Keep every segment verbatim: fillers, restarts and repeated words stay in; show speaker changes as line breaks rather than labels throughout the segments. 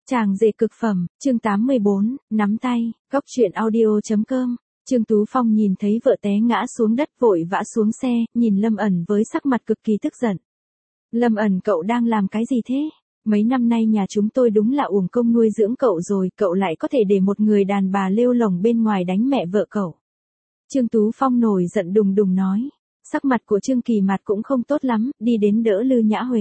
Chàng rể cực phẩm, chương tám mươi bốn, nắm tay, góc truyện audio.com. Trương Tú Phong nhìn thấy vợ té ngã xuống đất vội vã xuống xe, nhìn Lâm ẩn với sắc mặt cực kỳ tức giận. Lâm ẩn, cậu đang làm cái gì thế? Mấy năm nay nhà chúng tôi đúng là uổng công nuôi dưỡng cậu rồi, cậu lại có thể để một người đàn bà lêu lổng bên ngoài đánh mẹ vợ cậu. Trương Tú Phong nổi giận đùng đùng nói. Sắc mặt của Trương Kỳ Mạt cũng không tốt lắm, đi đến đỡ Lư Nhã Huệ.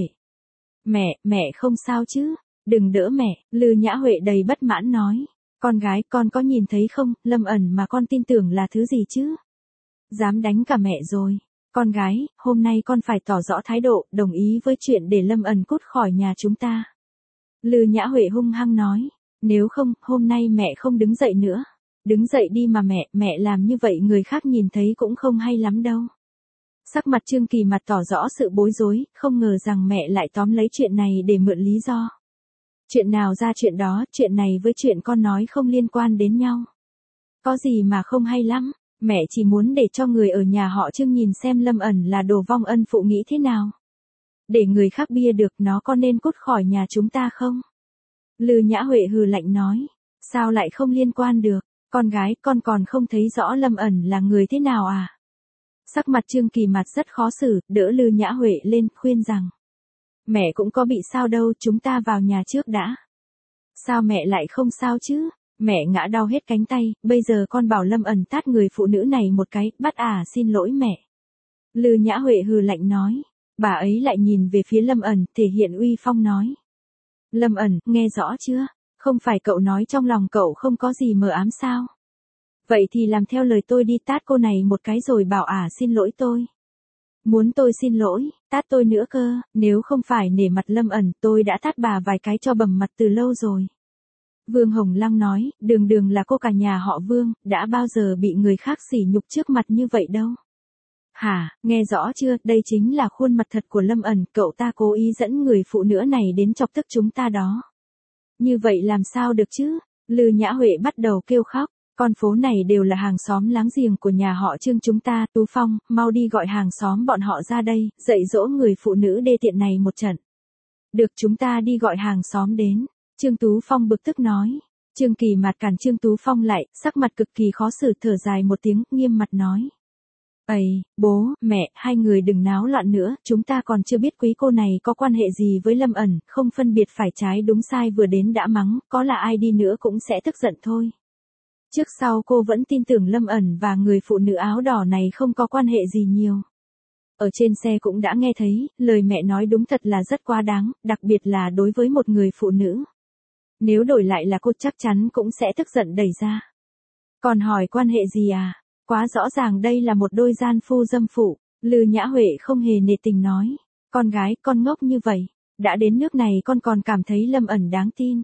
Mẹ, mẹ không sao chứ? Đừng đỡ mẹ, Lư Nhã Huệ đầy bất mãn nói. Con gái, con có nhìn thấy không, Lâm ẩn mà con tin tưởng là thứ gì chứ? Dám đánh cả mẹ rồi. Con gái, hôm nay con phải tỏ rõ thái độ, đồng ý với chuyện để Lâm ẩn cút khỏi nhà chúng ta. Lư Nhã Huệ hung hăng nói. Nếu không, hôm nay mẹ không đứng dậy nữa. Đứng dậy đi mà mẹ, mẹ làm như vậy người khác nhìn thấy cũng không hay lắm đâu. Sắc mặt Trương Kỳ Mạt tỏ rõ sự bối rối, không ngờ rằng mẹ lại tóm lấy chuyện này để mượn lý do. Chuyện nào ra chuyện đó, chuyện này với chuyện con nói không liên quan đến nhau. Có gì mà không hay lắm, mẹ chỉ muốn để cho người ở nhà họ Trương nhìn xem Lâm ẩn là đồ vong ân phụ nghĩ thế nào. Để người khác bia được nó có nên cút khỏi nhà chúng ta không? Lư Nhã Huệ hừ lạnh nói, sao lại không liên quan được, con gái con còn không thấy rõ Lâm ẩn là người thế nào à? Sắc mặt Trương Kỳ Mạt rất khó xử, đỡ Lư Nhã Huệ lên, khuyên rằng. Mẹ cũng có bị sao đâu, chúng ta vào nhà trước đã. Sao mẹ lại không sao chứ? Mẹ ngã đau hết cánh tay, bây giờ con bảo Lâm ẩn tát người phụ nữ này một cái, bắt à xin lỗi mẹ. Lư Nhã Huệ hừ lạnh nói. Bà ấy lại nhìn về phía Lâm ẩn, thể hiện uy phong nói. Lâm ẩn, nghe rõ chưa? Không phải cậu nói trong lòng cậu không có gì mờ ám sao? Vậy thì làm theo lời tôi đi, tát cô này một cái rồi bảo à xin lỗi tôi. Muốn tôi xin lỗi, tát tôi nữa cơ, nếu không phải nể mặt Lâm ẩn tôi đã tát bà vài cái cho bầm mặt từ lâu rồi. Vương Hồng Lăng nói, đường đường là cô cả nhà họ Vương, đã bao giờ bị người khác sỉ nhục trước mặt như vậy đâu. Hả, nghe rõ chưa, đây chính là khuôn mặt thật của Lâm ẩn, cậu ta cố ý dẫn người phụ nữ này đến chọc tức chúng ta đó. Như vậy làm sao được chứ? Lư Nhã Huệ bắt đầu kêu khóc. Con phố này đều là hàng xóm láng giềng của nhà họ Trương chúng ta, Tú Phong, mau đi gọi hàng xóm bọn họ ra đây, dạy dỗ người phụ nữ đê tiện này một trận. Được, chúng ta đi gọi hàng xóm đến. Trương Tú Phong bực tức nói. Trương Kỳ Mạt cản Trương Tú Phong lại, sắc mặt cực kỳ khó xử, thở dài một tiếng, nghiêm mặt nói. Ây, bố, mẹ, hai người đừng náo loạn nữa, chúng ta còn chưa biết quý cô này có quan hệ gì với Lâm ẩn, không phân biệt phải trái đúng sai vừa đến đã mắng, có là ai đi nữa cũng sẽ tức giận thôi. Trước sau cô vẫn tin tưởng Lâm ẩn và người phụ nữ áo đỏ này không có quan hệ gì nhiều. Ở trên xe cũng đã nghe thấy, lời mẹ nói đúng thật là rất quá đáng, đặc biệt là đối với một người phụ nữ. Nếu đổi lại là cô chắc chắn cũng sẽ tức giận đẩy ra. Còn hỏi quan hệ gì à? Quá rõ ràng đây là một đôi gian phu dâm phụ. Lư Nhã Huệ không hề nể tình nói. Con gái, con ngốc như vậy. Đã đến nước này con còn cảm thấy Lâm ẩn đáng tin.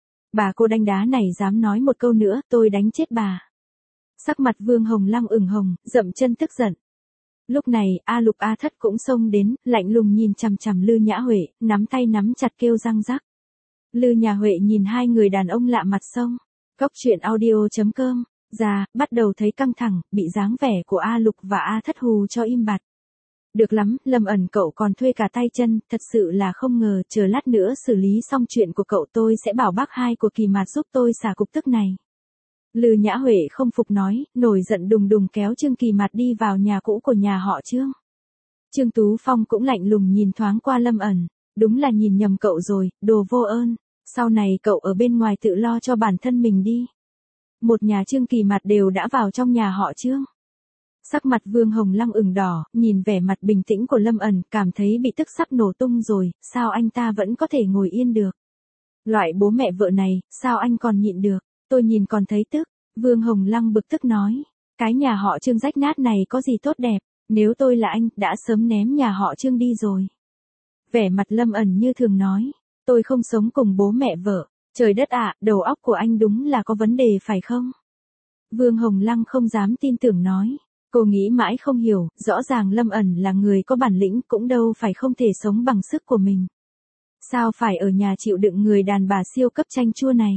Bà cô đanh đá này dám nói một câu nữa, tôi đánh chết bà. Sắc mặt Vương Hồng Lăng ửng hồng, dậm chân tức giận. Lúc này, A Lục A Thất cũng xông đến, lạnh lùng nhìn chằm chằm Lư Nhã Huệ, nắm tay nắm chặt kêu răng rắc. Lư Nhã Huệ nhìn hai người đàn ông lạ mặt xông. Góc truyện audio.com. Ra, bắt đầu thấy căng thẳng, bị dáng vẻ của A Lục và A Thất hù cho im bặt. Được lắm, Lâm ẩn cậu còn thuê cả tay chân, thật sự là không ngờ, chờ lát nữa xử lý xong chuyện của cậu tôi sẽ bảo bác hai của Kỳ Mạt giúp tôi xả cục tức này. Lư Nhã Huệ không phục nói, nổi giận đùng đùng kéo Trương Kỳ Mạt đi vào nhà cũ của nhà họ Trương. Trương Tú Phong cũng lạnh lùng nhìn thoáng qua Lâm ẩn, đúng là nhìn nhầm cậu rồi, đồ vô ơn, sau này cậu ở bên ngoài tự lo cho bản thân mình đi. Một nhà Trương Kỳ Mạt đều đã vào trong nhà họ Trương. Sắc mặt Vương Hồng Lăng ửng đỏ, nhìn vẻ mặt bình tĩnh của Lâm ẩn, cảm thấy bị tức sắp nổ tung rồi, sao anh ta vẫn có thể ngồi yên được. Loại bố mẹ vợ này, sao anh còn nhịn được, tôi nhìn còn thấy tức. Vương Hồng Lăng bực tức nói, cái nhà họ Trương rách nát này có gì tốt đẹp, nếu tôi là anh, đã sớm ném nhà họ Trương đi rồi. Vẻ mặt Lâm ẩn như thường nói, tôi không sống cùng bố mẹ vợ, trời đất ạ, đầu óc của anh đúng là có vấn đề phải không? Vương Hồng Lăng không dám tin tưởng nói. Cô nghĩ mãi không hiểu, rõ ràng Lâm ẩn là người có bản lĩnh cũng đâu phải không thể sống bằng sức của mình. Sao phải ở nhà chịu đựng người đàn bà siêu cấp chanh chua này?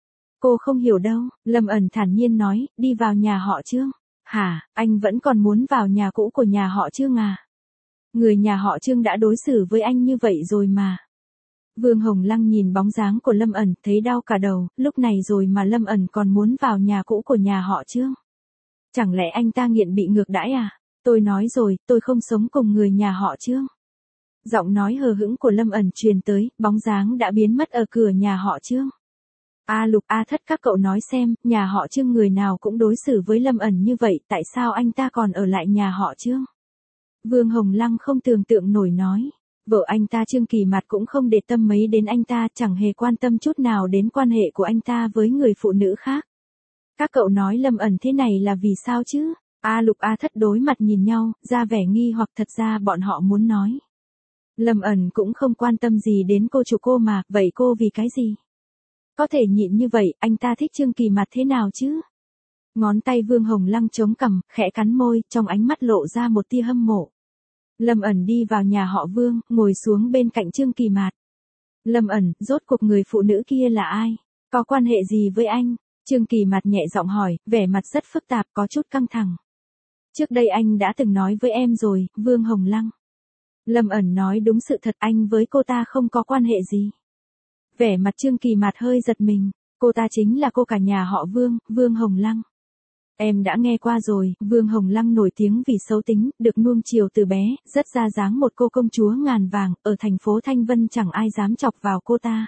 Cô không hiểu đâu, Lâm ẩn thản nhiên nói, đi vào nhà họ Trương. Hả, anh vẫn còn muốn vào nhà cũ của nhà họ Trương à? Người nhà họ Trương đã đối xử với anh như vậy rồi mà. Vương Hồng Lăng nhìn bóng dáng của Lâm ẩn, thấy đau cả đầu, lúc này rồi mà Lâm ẩn còn muốn vào nhà cũ của nhà họ Trương. Chẳng lẽ anh ta nghiện bị ngược đãi à? Tôi nói rồi, tôi không sống cùng người nhà họ Trương. Giọng nói hờ hững của Lâm ẩn truyền tới, bóng dáng đã biến mất ở cửa nhà họ Trương. A Lục A Thất, các cậu nói xem, nhà họ Trương người nào cũng đối xử với Lâm ẩn như vậy, tại sao anh ta còn ở lại nhà họ Trương? Vương Hồng Lăng không tưởng tượng nổi nói. Vợ anh ta Trương Kỳ Mạt cũng không để tâm mấy đến anh ta, chẳng hề quan tâm chút nào đến quan hệ của anh ta với người phụ nữ khác. Các cậu nói Lâm ẩn thế này là vì sao chứ? A Lục A Thất đối mặt nhìn nhau, ra vẻ nghi hoặc, thật ra bọn họ muốn nói. Lâm ẩn cũng không quan tâm gì đến cô chủ cô mà, vậy cô vì cái gì? Có thể nhịn như vậy, anh ta thích Trương Kỳ Mạt thế nào chứ? Ngón tay Vương Hồng Lăng chống cằm, khẽ cắn môi, trong ánh mắt lộ ra một tia hâm mộ. Lâm ẩn đi vào nhà họ Vương, ngồi xuống bên cạnh Trương Kỳ Mạt. Lâm ẩn, rốt cuộc người phụ nữ kia là ai? Có quan hệ gì với anh? Trương Kỳ Mạt nhẹ giọng hỏi, vẻ mặt rất phức tạp, có chút căng thẳng. Trước đây anh đã từng nói với em rồi, Vương Hồng Lăng. Lâm ẩn nói đúng sự thật, anh với cô ta không có quan hệ gì. Vẻ mặt Trương Kỳ Mạt hơi giật mình, cô ta chính là cô cả nhà họ Vương, Vương Hồng Lăng. Em đã nghe qua rồi, Vương Hồng Lăng nổi tiếng vì xấu tính, được nuông chiều từ bé, rất ra dáng một cô công chúa ngàn vàng, ở thành phố Thanh Vân chẳng ai dám chọc vào cô ta.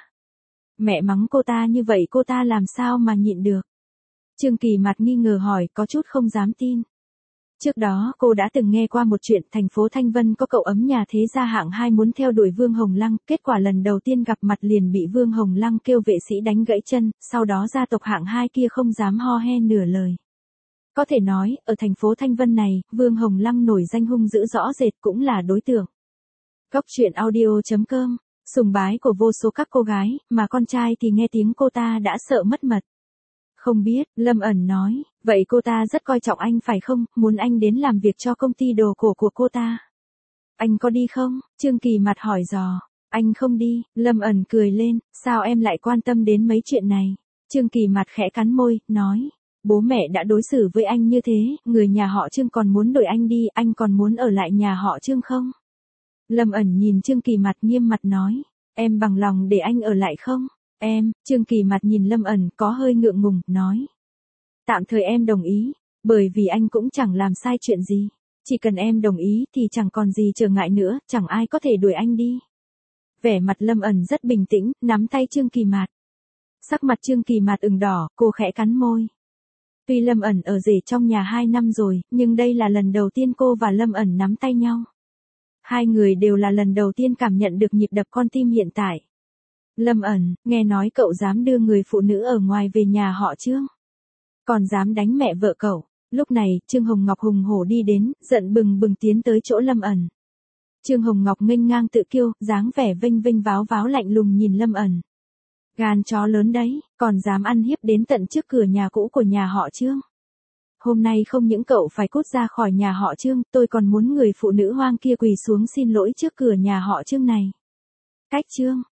Mẹ mắng cô ta như vậy cô ta làm sao mà nhịn được? Trương Kỳ Mạt nghi ngờ hỏi, có chút không dám tin. Trước đó cô đã từng nghe qua một chuyện, thành phố Thanh Vân có cậu ấm nhà thế gia hạng hai muốn theo đuổi Vương Hồng Lăng, kết quả lần đầu tiên gặp mặt liền bị Vương Hồng Lăng kêu vệ sĩ đánh gãy chân, sau đó gia tộc hạng hai kia không dám ho he nửa lời. Có thể nói, ở thành phố Thanh Vân này, Vương Hồng Lăng nổi danh hung dữ rõ rệt cũng là đối tượng. Góc truyện audio chấm com, sùng bái của vô số các cô gái, mà con trai thì nghe tiếng cô ta đã sợ mất mật. Không biết, Lâm ẩn nói, vậy cô ta rất coi trọng anh phải không, muốn anh đến làm việc cho công ty đồ cổ của cô ta. Anh có đi không? Trương Kỳ Mạt hỏi dò. Anh không đi, Lâm ẩn cười lên, sao em lại quan tâm đến mấy chuyện này? Trương Kỳ Mạt khẽ cắn môi, nói, bố mẹ đã đối xử với anh như thế, người nhà họ Trương còn muốn đuổi anh đi, anh còn muốn ở lại nhà họ Trương không? Lâm ẩn nhìn Trương Kỳ Mạt nghiêm mặt nói, em bằng lòng để anh ở lại không? Em, Trương Kỳ Mạt nhìn Lâm ẩn có hơi ngượng ngùng, nói. Tạm thời em đồng ý, bởi vì anh cũng chẳng làm sai chuyện gì. Chỉ cần em đồng ý thì chẳng còn gì trở ngại nữa, chẳng ai có thể đuổi anh đi. Vẻ mặt Lâm ẩn rất bình tĩnh, nắm tay Trương Kỳ Mạt. Sắc mặt Trương Kỳ Mạt ửng đỏ, cô khẽ cắn môi. Tuy Lâm ẩn ở rể trong nhà hai năm rồi, nhưng đây là lần đầu tiên cô và Lâm ẩn nắm tay nhau. Hai người đều là lần đầu tiên cảm nhận được nhịp đập con tim hiện tại. Lâm ẩn, nghe nói cậu dám đưa người phụ nữ ở ngoài về nhà họ Trương. Còn dám đánh mẹ vợ cậu. Lúc này, Trương Hồng Ngọc hùng hổ đi đến, giận bừng bừng tiến tới chỗ Lâm ẩn. Trương Hồng Ngọc nghênh ngang tự kiêu, dáng vẻ vênh vênh váo váo lạnh lùng nhìn Lâm ẩn. Gan chó lớn đấy, còn dám ăn hiếp đến tận trước cửa nhà cũ của nhà họ Trương. Hôm nay không những cậu phải cút ra khỏi nhà họ Trương, tôi còn muốn người phụ nữ hoang kia quỳ xuống xin lỗi trước cửa nhà họ Trương này. Cách Trương,